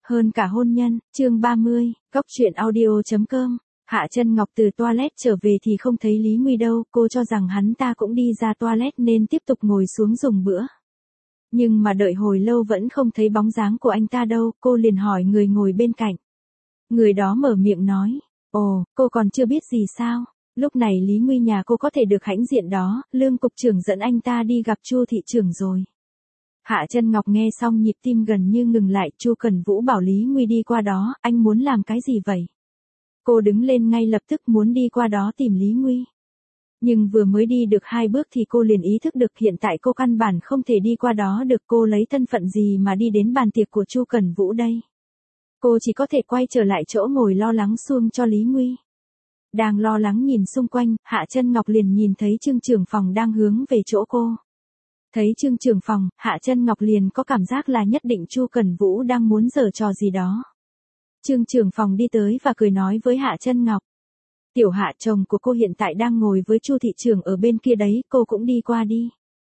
Hơn cả hôn nhân, chương 30, Cóc truyện audio.com. Hạ Chân Ngọc từ toilet trở về thì không thấy Lý Nguy đâu, cô cho rằng hắn ta cũng đi ra toilet nên tiếp tục ngồi xuống dùng bữa. Nhưng mà đợi hồi lâu vẫn không thấy bóng dáng của anh ta đâu, cô liền hỏi người ngồi bên cạnh. Người đó mở miệng nói, ồ, cô còn chưa biết gì sao? Lúc này Lý Nguy nhà cô có thể được hãnh diện đó, Lương cục trưởng dẫn anh ta đi gặp Chu thị trưởng rồi. Hạ Chân Ngọc nghe xong nhịp tim gần như ngừng lại, Chu Cần Vũ bảo Lý Nguy đi qua đó, anh muốn làm cái gì vậy? Cô đứng lên ngay lập tức muốn đi qua đó tìm Lý Nguy. Nhưng vừa mới đi được 2 bước thì cô liền ý thức được hiện tại cô căn bản không thể đi qua đó được, cô lấy thân phận gì mà đi đến bàn tiệc của Chu Cần Vũ đây? Cô chỉ có thể quay trở lại chỗ ngồi lo lắng xuông cho Lý Nguy. Đang lo lắng nhìn xung quanh, Hạ Chân Ngọc liền nhìn thấy Trương trưởng phòng đang hướng về chỗ cô. Thấy Trương trưởng phòng, Hạ Chân Ngọc liền có cảm giác là nhất định Chu Cần Vũ đang muốn giở trò gì đó. Trương trưởng phòng đi tới và cười nói với Hạ Chân Ngọc. Tiểu Hạ, chồng của cô hiện tại đang ngồi với Chu thị trưởng ở bên kia đấy, cô cũng đi qua đi.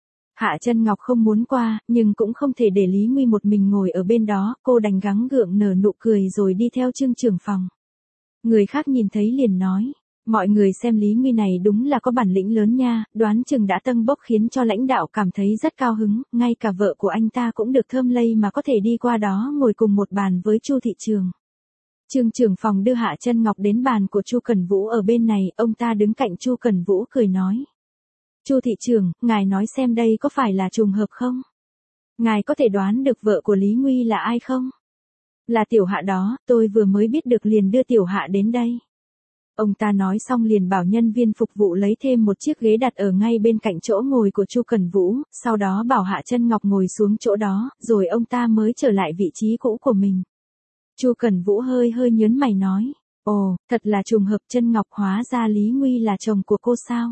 Hạ Chân Ngọc không muốn qua, nhưng cũng không thể để Lý Nguy một mình ngồi ở bên đó, cô đành gắng gượng nở nụ cười rồi đi theo Trương trưởng phòng. Người khác nhìn thấy liền nói, mọi người xem Lý Nguy này đúng là có bản lĩnh lớn nha, đoán chừng đã tâng bốc khiến cho lãnh đạo cảm thấy rất cao hứng, ngay cả vợ của anh ta cũng được thơm lây mà có thể đi qua đó ngồi cùng một bàn với Chu thị trưởng. Trương trưởng phòng đưa Hạ Chân Ngọc đến bàn của Chu Cần Vũ ở bên này, ông ta đứng cạnh Chu Cần Vũ cười nói. Chu thị trưởng, ngài nói xem đây có phải là trùng hợp không? Ngài có thể đoán được vợ của Lý Nguy là ai không? Là Tiểu Hạ đó, tôi vừa mới biết được liền đưa Tiểu Hạ đến đây. Ông ta nói xong liền bảo nhân viên phục vụ lấy thêm một chiếc ghế đặt ở ngay bên cạnh chỗ ngồi của Chu Cần Vũ, sau đó bảo Hạ Chân Ngọc ngồi xuống chỗ đó, rồi ông ta mới trở lại vị trí cũ của mình. Chu Cần Vũ hơi nhớn mày nói, ồ, thật là trùng hợp, Chân Ngọc, hóa ra Lý Nguy là chồng của cô sao?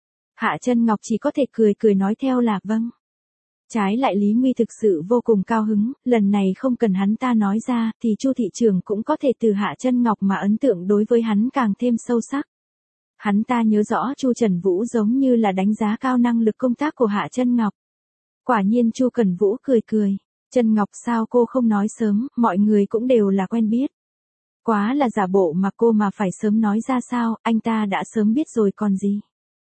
Hạ Chân Ngọc chỉ có thể cười nói theo là vâng. Trái lại Lý Nguy thực sự vô cùng cao hứng, lần này không cần hắn ta nói ra, thì Chu thị trưởng cũng có thể từ Hạ Chân Ngọc mà ấn tượng đối với hắn càng thêm sâu sắc. Hắn ta nhớ rõ Chu Trần Vũ giống như là đánh giá cao năng lực công tác của Hạ Chân Ngọc. Quả nhiên Chu Cần Vũ cười. Chân Ngọc, sao cô không nói sớm, mọi người cũng đều là quen biết. Quá là giả bộ mà cô mà phải sớm nói ra sao, anh ta đã sớm biết rồi còn gì.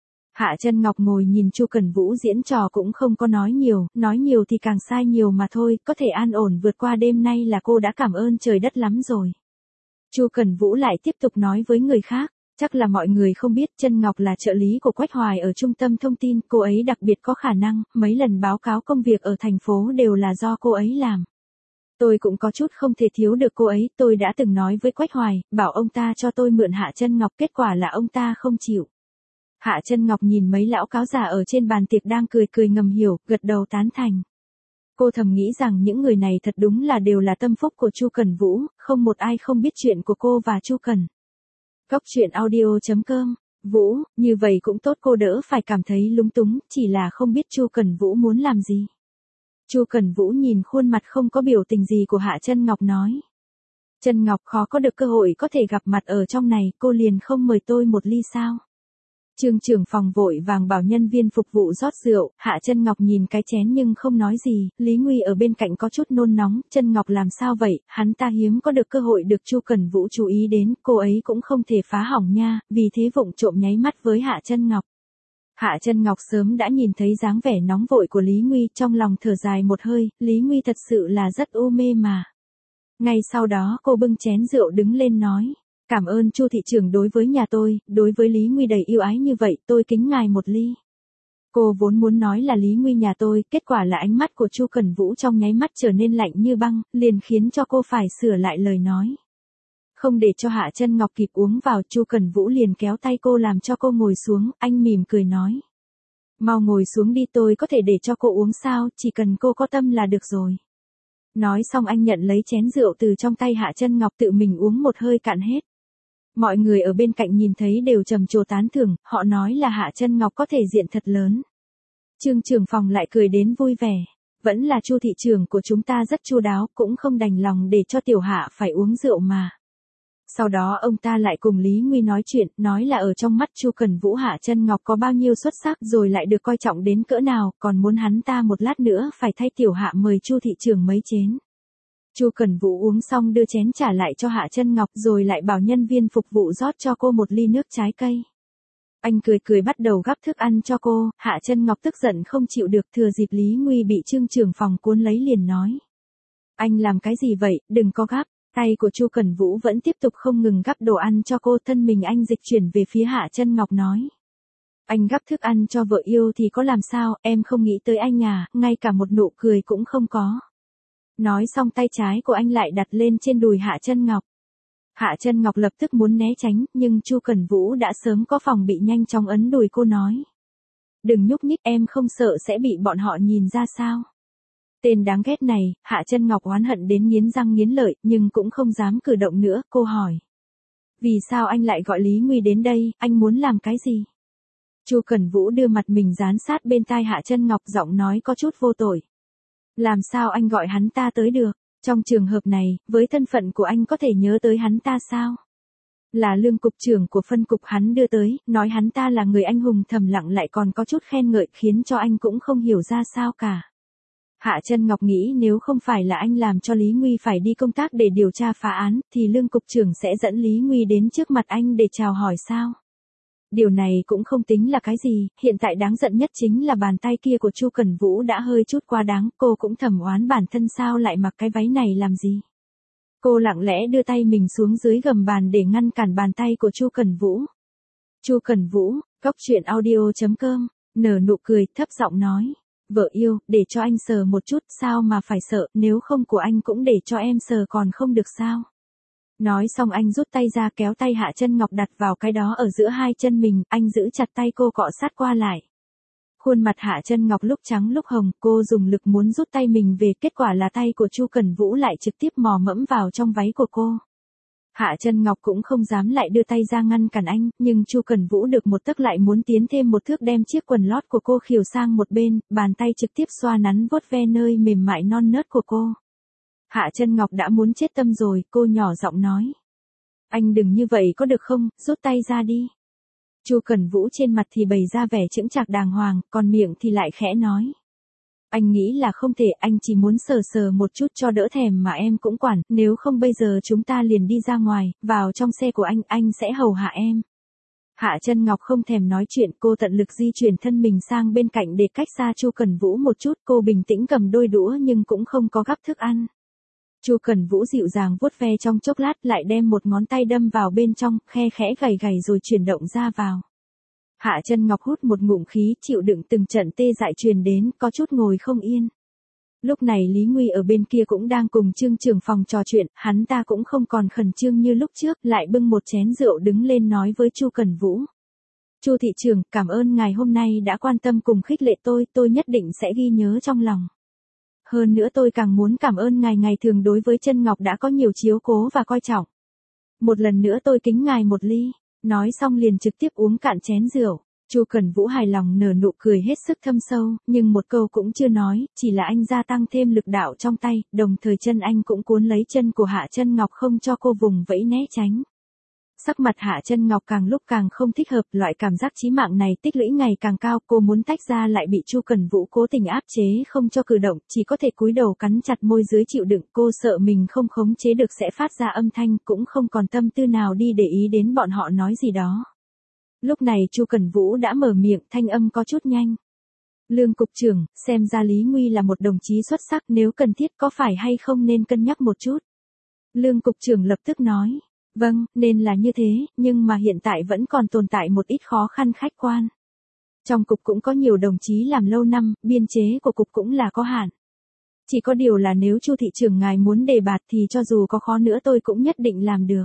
Hạ Chân Ngọc ngồi nhìn Chu Cần Vũ diễn trò cũng không có nói nhiều thì càng sai nhiều mà thôi, có thể an ổn vượt qua đêm nay là cô đã cảm ơn trời đất lắm rồi. Chu Cần Vũ lại tiếp tục nói với người khác, chắc là mọi người không biết Chân Ngọc là trợ lý của Quách Hoài ở trung tâm thông tin, cô ấy đặc biệt có khả năng, mấy lần báo cáo công việc ở thành phố đều là do cô ấy làm. Tôi cũng có chút không thể thiếu được cô ấy, tôi đã từng nói với Quách Hoài, bảo ông ta cho tôi mượn Hạ Chân Ngọc, kết quả là ông ta không chịu. Hạ Chân Ngọc nhìn mấy lão cáo già ở trên bàn tiệc đang cười ngầm hiểu, gật đầu tán thành. Cô thầm nghĩ rằng những người này thật đúng là đều là tâm phúc của Chu Cần Vũ, không một ai không biết chuyện của cô và Chu Cần. Cóc truyện audio.com. Vũ, như vậy cũng tốt, cô đỡ phải cảm thấy lúng túng, chỉ là không biết Chu Cần Vũ muốn làm gì. Chu Cần Vũ nhìn khuôn mặt không có biểu tình gì của Hạ Chân Ngọc nói. Chân Ngọc, khó có được cơ hội có thể gặp mặt ở trong này, cô liền không mời tôi một ly sao? Trương trưởng phòng vội vàng bảo nhân viên phục vụ rót rượu, Hạ Chân Ngọc nhìn cái chén nhưng không nói gì, Lý Nguy ở bên cạnh có chút nôn nóng, Chân Ngọc làm sao vậy, hắn ta hiếm có được cơ hội được Chu Cần Vũ chú ý đến, cô ấy cũng không thể phá hỏng nha, vì thế vụng trộm nháy mắt với Hạ Chân Ngọc. Hạ Chân Ngọc sớm đã nhìn thấy dáng vẻ nóng vội của Lý Nguy, trong lòng thở dài một hơi, Lý Nguy thật sự là rất u mê mà. Ngay sau đó cô bưng chén rượu đứng lên nói. Cảm ơn Chu thị trưởng đối với nhà tôi, đối với Lý Nguy đầy yêu ái như vậy, tôi kính ngài một ly. Cô vốn muốn nói là Lý Nguy nhà tôi, kết quả là ánh mắt của Chu Cần Vũ trong nháy mắt trở nên lạnh như băng, liền khiến cho cô phải sửa lại lời nói. Không để cho Hạ Chân Ngọc kịp uống vào, Chu Cần Vũ liền kéo tay cô làm cho cô ngồi xuống, anh mỉm cười nói. Mau ngồi xuống đi, tôi có thể để cho cô uống sao, chỉ cần cô có tâm là được rồi. Nói xong anh nhận lấy chén rượu từ trong tay Hạ Chân Ngọc tự mình uống một hơi cạn hết. Mọi người ở bên cạnh nhìn thấy đều trầm trồ tán thưởng, họ nói là Hạ Chân Ngọc có thể diện thật lớn. Trương trưởng phòng lại cười đến vui vẻ, vẫn là Chu thị trưởng của chúng ta rất chu đáo, cũng không đành lòng để cho Tiểu Hạ phải uống rượu mà. Sau đó ông ta lại cùng Lý Nguy nói chuyện, nói là ở trong mắt Chu Cần Vũ Hạ Chân Ngọc có bao nhiêu xuất sắc rồi lại được coi trọng đến cỡ nào, còn muốn hắn ta một lát nữa phải thay Tiểu Hạ mời Chu thị trưởng mấy chén. Chu Cẩn Vũ uống xong đưa chén trả lại cho Hạ Chân Ngọc rồi lại bảo nhân viên phục vụ rót cho cô một ly nước trái cây. Anh cười cười bắt đầu gắp thức ăn cho cô, Hạ Chân Ngọc tức giận không chịu được, thừa dịp Lý Nguy bị Trương trưởng phòng cuốn lấy liền nói. Anh làm cái gì vậy, đừng có gắp. Tay của Chu Cẩn Vũ vẫn tiếp tục không ngừng gắp đồ ăn cho cô, thân mình anh dịch chuyển về phía Hạ Chân Ngọc nói. Anh gắp thức ăn cho vợ yêu thì có làm sao, em không nghĩ tới anh à, ngay cả một nụ cười cũng không có. Nói xong tay trái của anh lại đặt lên trên đùi Hạ Chân Ngọc. Hạ Chân Ngọc lập tức muốn né tránh, nhưng Chu Cẩn Vũ đã sớm có phòng bị nhanh chóng ấn đùi cô nói. Đừng nhúc nhích, em không sợ sẽ bị bọn họ nhìn ra sao. Tên đáng ghét này, Hạ Chân Ngọc oán hận đến nghiến răng nghiến lợi, nhưng cũng không dám cử động nữa, cô hỏi. Vì sao anh lại gọi Lý Nguy đến đây, anh muốn làm cái gì? Chu Cẩn Vũ đưa mặt mình dán sát bên tai Hạ Chân Ngọc, giọng nói có chút vô tội. Làm sao anh gọi hắn ta tới được? Trong trường hợp này, với thân phận của anh có thể nhớ tới hắn ta sao? Là Lương cục trưởng của phân cục hắn đưa tới, nói hắn ta là người anh hùng thầm lặng lại còn có chút khen ngợi khiến cho anh cũng không hiểu ra sao cả. Hạ Chân Ngọc nghĩ nếu không phải là anh làm cho Lý Nguy phải đi công tác để điều tra phá án, thì Lương cục trưởng sẽ dẫn Lý Nguy đến trước mặt anh để chào hỏi sao? Điều này cũng không tính là cái gì, hiện tại đáng giận nhất chính là bàn tay kia của Chu Cẩn Vũ đã hơi chút quá đáng, cô cũng thầm oán bản thân sao lại mặc cái váy này làm gì. Cô lặng lẽ đưa tay mình xuống dưới gầm bàn để ngăn cản bàn tay của Chu Cẩn Vũ. Chu Cẩn Vũ, coctruyện.audio.com, nở nụ cười, thấp giọng nói. Vợ yêu, để cho anh sờ một chút, sao mà phải sợ, nếu không của anh cũng để cho em sờ còn không được sao. Nói xong anh rút tay ra kéo tay Hạ Chân Ngọc đặt vào cái đó ở giữa hai chân mình, anh giữ chặt tay cô cọ sát qua lại. Khuôn mặt Hạ Chân Ngọc lúc trắng lúc hồng, cô dùng lực muốn rút tay mình về, kết quả là tay của Chu Cẩn Vũ lại trực tiếp mò mẫm vào trong váy của cô. Hạ Chân Ngọc cũng không dám lại đưa tay ra ngăn cản anh, nhưng Chu Cẩn Vũ được một tấc lại muốn tiến thêm một thước đem chiếc quần lót của cô khều sang một bên, bàn tay trực tiếp xoa nắn vuốt ve nơi mềm mại non nớt của cô. Hạ Chân Ngọc đã muốn chết tâm rồi, cô nhỏ giọng nói. Anh đừng như vậy có được không, rút tay ra đi. Chu Cẩn Vũ trên mặt thì bày ra vẻ chững chạc đàng hoàng, còn miệng thì lại khẽ nói. Anh nghĩ là không thể, anh chỉ muốn sờ sờ một chút cho đỡ thèm mà em cũng quản, nếu không bây giờ chúng ta liền đi ra ngoài, vào trong xe của anh sẽ hầu hạ em. Hạ Chân Ngọc không thèm nói chuyện, cô tận lực di chuyển thân mình sang bên cạnh để cách xa Chu Cẩn Vũ một chút, cô bình tĩnh cầm đôi đũa nhưng cũng không có gắp thức ăn. Chu Cẩn Vũ dịu dàng vuốt ve trong chốc lát lại đem một ngón tay đâm vào bên trong, khe khẽ gảy gảy rồi chuyển động ra vào. Hạ Chân Ngọc hút một ngụm khí, chịu đựng từng trận tê dại truyền đến, có chút ngồi không yên. Lúc này Lý Nguy ở bên kia cũng đang cùng Trương trưởng phòng trò chuyện, hắn ta cũng không còn khẩn trương như lúc trước, lại bưng một chén rượu đứng lên nói với Chu Cẩn Vũ. Chu thị trưởng, cảm ơn ngài hôm nay đã quan tâm cùng khích lệ tôi nhất định sẽ ghi nhớ trong lòng. Hơn nữa tôi càng muốn cảm ơn ngài ngày thường đối với Chân Ngọc đã có nhiều chiếu cố và coi trọng. Một lần nữa tôi kính ngài một ly, nói xong liền trực tiếp uống cạn chén rượu. Chu Cẩn Vũ hài lòng nở nụ cười hết sức thâm sâu, nhưng một câu cũng chưa nói, chỉ là anh gia tăng thêm lực đạo trong tay, đồng thời chân anh cũng cuốn lấy chân của Hạ Chân Ngọc không cho cô vùng vẫy né tránh. Sắc mặt Hạ Chân Ngọc càng lúc càng không thích hợp, loại cảm giác chí mạng này tích lũy ngày càng cao, cô muốn tách ra lại bị Chu Cẩn Vũ cố tình áp chế không cho cử động, chỉ có thể cúi đầu cắn chặt môi dưới chịu đựng, cô sợ mình không khống chế được sẽ phát ra âm thanh, cũng không còn tâm tư nào đi để ý đến bọn họ nói gì đó. Lúc này Chu Cẩn Vũ đã mở miệng, thanh âm có chút nhanh. Lương cục trưởng, xem ra Lý Nguy là một đồng chí xuất sắc, nếu cần thiết có phải hay không nên cân nhắc một chút. Lương cục trưởng lập tức nói. Vâng, nên là như thế, nhưng mà hiện tại vẫn còn tồn tại một ít khó khăn khách quan. Trong cục cũng có nhiều đồng chí làm lâu năm, biên chế của cục cũng là có hạn. Chỉ có điều là nếu Chu thị trưởng ngài muốn đề bạt thì cho dù có khó nữa tôi cũng nhất định làm được.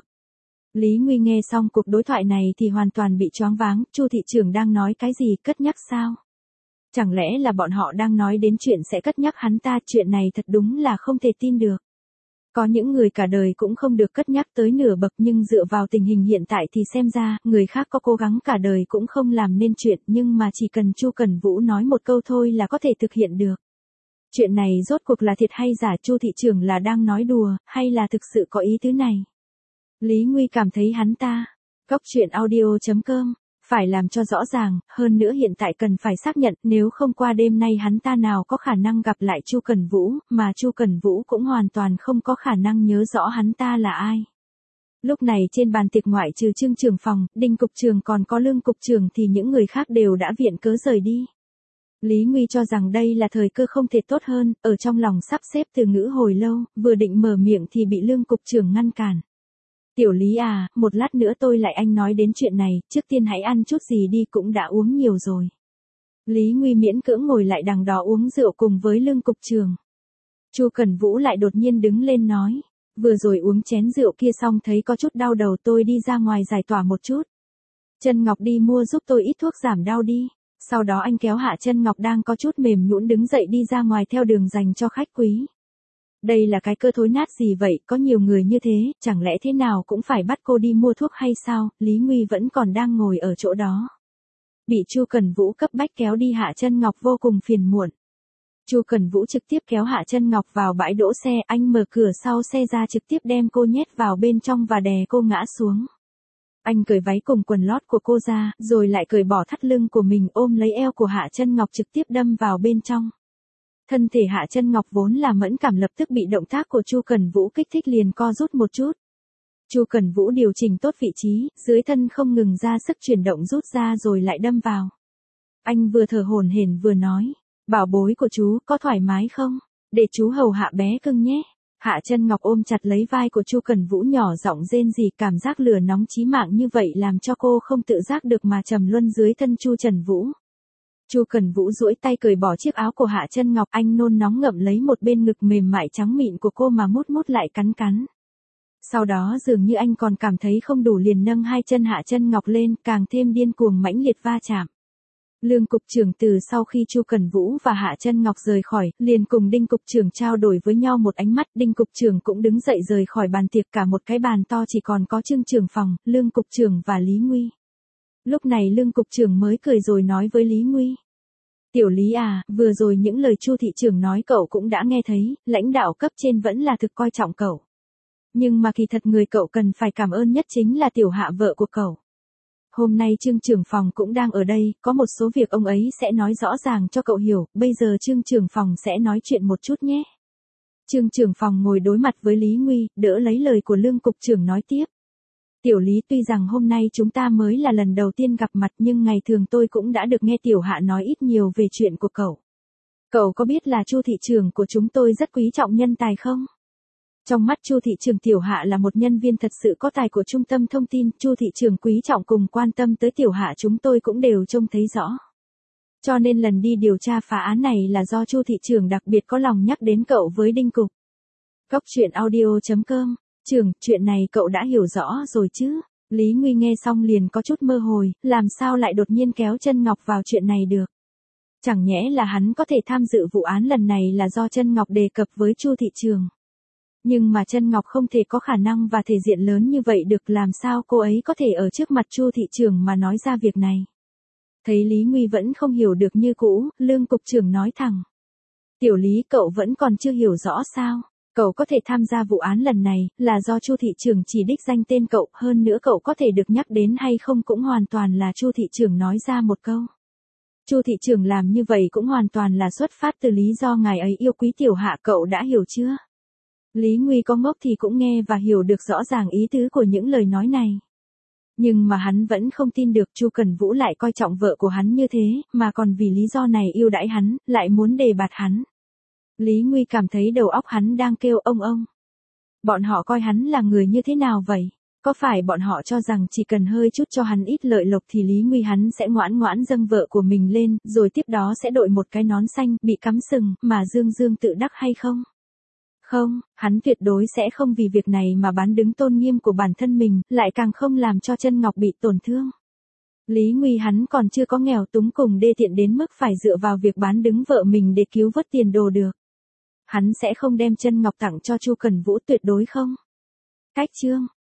Lý Nguy nghe xong cuộc đối thoại này thì hoàn toàn bị choáng váng, Chu thị trưởng đang nói cái gì, cất nhắc sao? Chẳng lẽ là bọn họ đang nói đến chuyện sẽ cất nhắc hắn ta, chuyện này thật đúng là không thể tin được. Có những người cả đời cũng không được cất nhắc tới nửa bậc, nhưng dựa vào tình hình hiện tại thì xem ra, người khác có cố gắng cả đời cũng không làm nên chuyện, nhưng mà chỉ cần Chu Cẩn Vũ nói một câu thôi là có thể thực hiện được. Chuyện này rốt cuộc là thiệt hay giả, Chu thị trưởng là đang nói đùa, hay là thực sự có ý tứ này? Lý Nguy cảm thấy hắn ta. Coctruyện.audio.com Phải làm cho rõ ràng, hơn nữa hiện tại cần phải xác nhận, nếu không qua đêm nay hắn ta nào có khả năng gặp lại Chu Cẩn Vũ, mà Chu Cẩn Vũ cũng hoàn toàn không có khả năng nhớ rõ hắn ta là ai. Lúc này trên bàn tiệc ngoại trừ Trương trưởng phòng, Đinh cục trưởng còn có Lương cục trưởng thì những người khác đều đã viện cớ rời đi. Lý Nguy cho rằng đây là thời cơ không thể tốt hơn, ở trong lòng sắp xếp từ ngữ hồi lâu, vừa định mở miệng thì bị Lương cục trưởng ngăn cản. Tiểu Lý à, một lát nữa tôi lại anh nói đến chuyện này, trước tiên hãy ăn chút gì đi, cũng đã uống nhiều rồi. Lý Nguy miễn cưỡng ngồi lại đằng đó uống rượu cùng với Lương cục trưởng. Chu Cẩn Vũ lại đột nhiên đứng lên nói, vừa rồi uống chén rượu kia xong thấy có chút đau đầu, tôi đi ra ngoài giải tỏa một chút. Chân Ngọc đi mua giúp tôi ít thuốc giảm đau đi. Sau đó anh kéo Hạ Chân Ngọc đang có chút mềm nhũn đứng dậy đi ra ngoài theo đường dành cho khách quý. Đây là cái cơ thối nát gì vậy, có nhiều người như thế, chẳng lẽ thế nào cũng phải bắt cô đi mua thuốc hay sao? Lý Nguy vẫn còn đang ngồi ở chỗ đó. Bị Chu Cẩn Vũ cấp bách kéo đi, Hạ Chân Ngọc vô cùng phiền muộn. Chu Cẩn Vũ trực tiếp kéo Hạ Chân Ngọc vào bãi đỗ xe, anh mở cửa sau xe ra trực tiếp đem cô nhét vào bên trong và đè cô ngã xuống. Anh cởi váy cùng quần lót của cô ra, rồi lại cởi bỏ thắt lưng của mình, ôm lấy eo của Hạ Chân Ngọc trực tiếp đâm vào bên trong. Thân thể Hạ Chân Ngọc vốn là mẫn cảm lập tức bị động tác của Chu Cẩn Vũ kích thích liền co rút một chút. Chu Cẩn Vũ điều chỉnh tốt vị trí, dưới thân không ngừng ra sức chuyển động rút ra rồi lại đâm vào. Anh vừa thở hổn hển vừa nói, bảo bối của chú, có thoải mái không? Để chú hầu hạ bé cưng nhé. Hạ Chân Ngọc ôm chặt lấy vai của Chu Cẩn Vũ nhỏ giọng rên rỉ, cảm giác lửa nóng chí mạng như vậy làm cho cô không tự giác được mà trầm luân dưới thân Chu Trần Vũ. Chu Cẩn Vũ duỗi tay cởi bỏ chiếc áo của Hạ Chân Ngọc, anh nôn nóng ngậm lấy một bên ngực mềm mại trắng mịn của cô mà mút mút lại cắn cắn. Sau đó dường như anh còn cảm thấy không đủ liền nâng hai chân Hạ Chân Ngọc lên, càng thêm điên cuồng mãnh liệt va chạm. Lương cục trưởng từ sau khi Chu Cẩn Vũ và Hạ Chân Ngọc rời khỏi, liền cùng Đinh cục trưởng trao đổi với nhau một ánh mắt, Đinh cục trưởng cũng đứng dậy rời khỏi bàn tiệc, cả một cái bàn to chỉ còn có Trương trưởng phòng, Lương cục trưởng và Lý Nguy. Lúc này Lương cục trưởng mới cười rồi nói với Lý Nguy. Tiểu Lý à, vừa rồi những lời Chu thị trưởng nói cậu cũng đã nghe thấy, lãnh đạo cấp trên vẫn là thực coi trọng cậu. Nhưng mà kỳ thật người cậu cần phải cảm ơn nhất chính là Tiểu Hạ vợ của cậu. Hôm nay Trương trưởng phòng cũng đang ở đây, có một số việc ông ấy sẽ nói rõ ràng cho cậu hiểu, bây giờ Trương trưởng phòng sẽ nói chuyện một chút nhé. Trương trưởng phòng ngồi đối mặt với Lý Nguy, đỡ lấy lời của Lương cục trưởng nói tiếp. Tiểu Lý, tuy rằng hôm nay chúng ta mới là lần đầu tiên gặp mặt nhưng ngày thường tôi cũng đã được nghe Tiểu Hạ nói ít nhiều về chuyện của cậu. Cậu có biết là Chu thị trưởng của chúng tôi rất quý trọng nhân tài không? Trong mắt Chu thị trưởng, Tiểu Hạ là một nhân viên thật sự có tài của trung tâm thông tin, Chu thị trưởng quý trọng cùng quan tâm tới Tiểu Hạ chúng tôi cũng đều trông thấy rõ. Cho nên lần đi điều tra phá án này là do Chu thị trưởng đặc biệt có lòng nhắc đến cậu với Đinh cục. Góc truyện audio.com. Trưởng, chuyện này cậu đã hiểu rõ rồi chứ? Lý Nguy nghe xong liền có chút mơ hồi, làm sao lại đột nhiên kéo Chân Ngọc vào chuyện này được? Chẳng nhẽ là hắn có thể tham dự vụ án lần này là do Chân Ngọc đề cập với Chu thị trưởng. Nhưng mà Chân Ngọc không thể có khả năng và thể diện lớn như vậy được, làm sao cô ấy có thể ở trước mặt Chu thị trưởng mà nói ra việc này. Thấy Lý Nguy vẫn không hiểu được như cũ, Lương cục trưởng nói thẳng. Tiểu Lý, cậu vẫn còn chưa hiểu rõ sao? Cậu có thể tham gia vụ án lần này, là do Chu thị trưởng chỉ đích danh tên cậu, hơn nữa cậu có thể được nhắc đến hay không cũng hoàn toàn là Chu thị trưởng nói ra một câu. Chu thị trưởng làm như vậy cũng hoàn toàn là xuất phát từ lý do ngài ấy yêu quý Tiểu Hạ, cậu đã hiểu chưa? Lý Nguy có ngốc thì cũng nghe và hiểu được rõ ràng ý tứ của những lời nói này. Nhưng mà hắn vẫn không tin được Chu Cẩn Vũ lại coi trọng vợ của hắn như thế, mà còn vì lý do này yêu đãi hắn, lại muốn đề bạt hắn. Lý Nguy cảm thấy đầu óc hắn đang kêu ông. Bọn họ coi hắn là người như thế nào vậy? Có phải bọn họ cho rằng chỉ cần hơi chút cho hắn ít lợi lộc thì Lý Nguy hắn sẽ ngoãn ngoãn dâng vợ của mình lên, rồi tiếp đó sẽ đội một cái nón xanh, bị cắm sừng, mà dương dương tự đắc hay không? Không, hắn tuyệt đối sẽ không vì việc này mà bán đứng tôn nghiêm của bản thân mình, lại càng không làm cho Chân Ngọc bị tổn thương. Lý Nguy hắn còn chưa có nghèo túng cùng đê tiện đến mức phải dựa vào việc bán đứng vợ mình để cứu vớt tiền đồ được. Hắn sẽ không đem Chân Ngọc tặng cho Chu Cẩn Vũ, tuyệt đối không. Cách chương